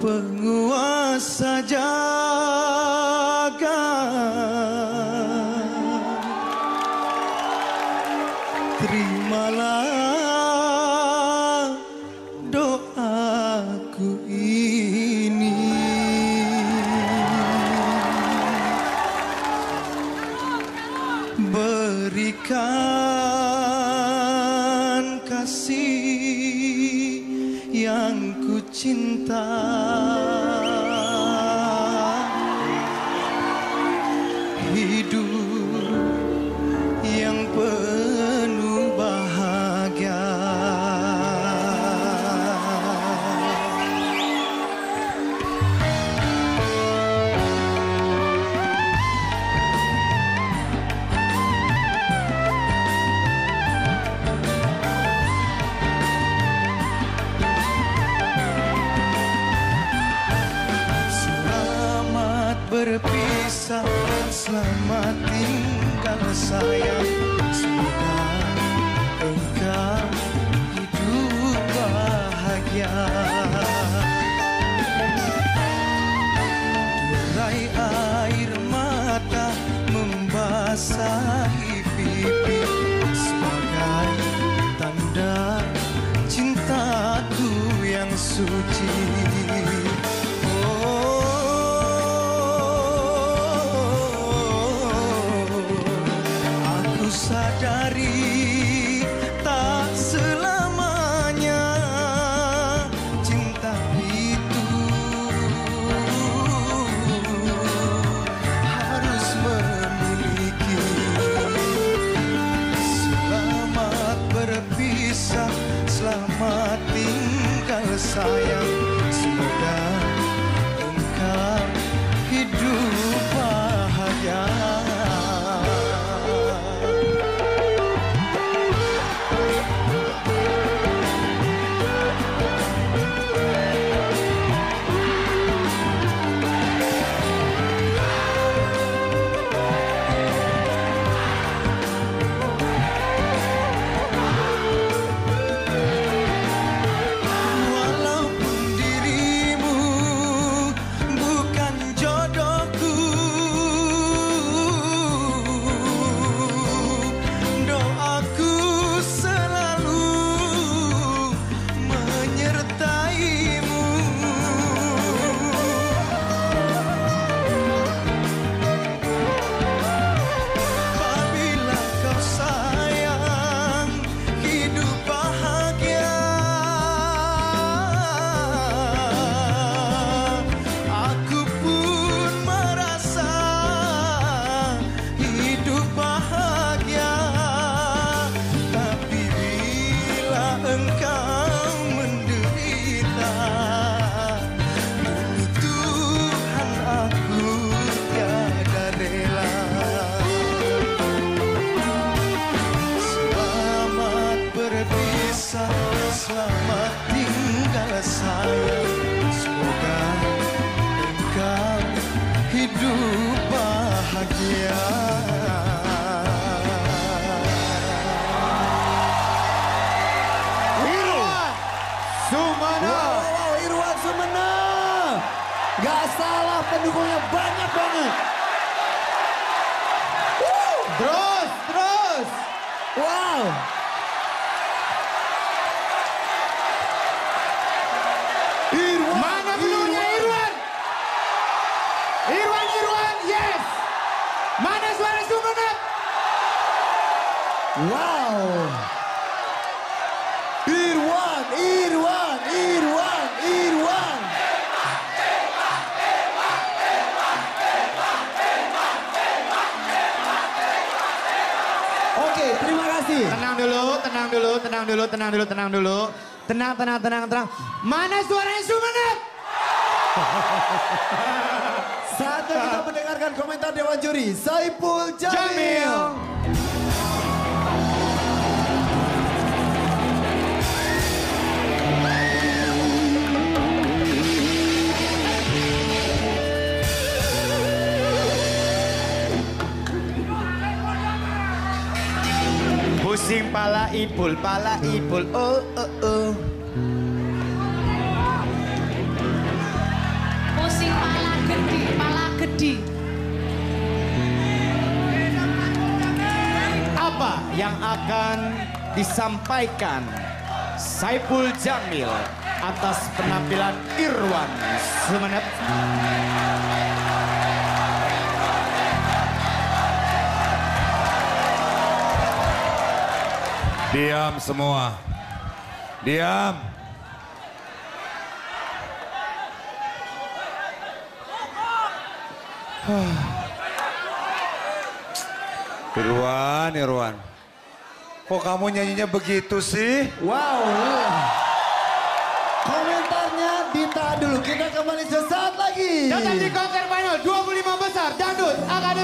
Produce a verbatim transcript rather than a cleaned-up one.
penguasa jagat, terimalah doaku ini. Berikan kasih yang ku cinta, hidup yang penuh bahagia. Berpisah, selamat tinggal sayang. Semoga engkau hidup bahagia. Derai air mata membasahi pipi sebagai tanda cintaku yang suci. Sadari tak selamanya cinta itu harus memiliki. Selamat berpisah, selamat tinggal sayang. Semoga engkau hidup bahagia. Selamat tinggal sayang. Semoga engkau hidup bahagia. Irwan Sumana. Wow, wow, Irwan Sumana. Gak salah, pendukungnya banyak banget. Woo. Terus, terus. Wow. Irwan, Mana pendukungnya Irwan? Irwan, Irwan, yes. Mana suara Sumenep? wow. Irwan, Irwan, Irwan, Irwan. Oke, terima kasih. Tenang dulu, tenang dulu, tenang dulu, tenang dulu, tenang dulu. Tenang, tenang, tenang, tenang. Mana suaranya Sumenep? Saatnya kita mendengarkan komentar Dewan Juri Saipul Jamil. Jamil. Pusing pala ipul, pala ipul, oh oh oh. yang akan disampaikan Saiful Jamil atas penampilan Irwan Sumenep. Diam semua. Diam. Irwan, Irwan. Kok kamu nyanyinya begitu sih? Wow. Komentarnya ditahan dulu. Kita kembali sesaat lagi. Datang di konser final dua puluh lima besar Dangdut akan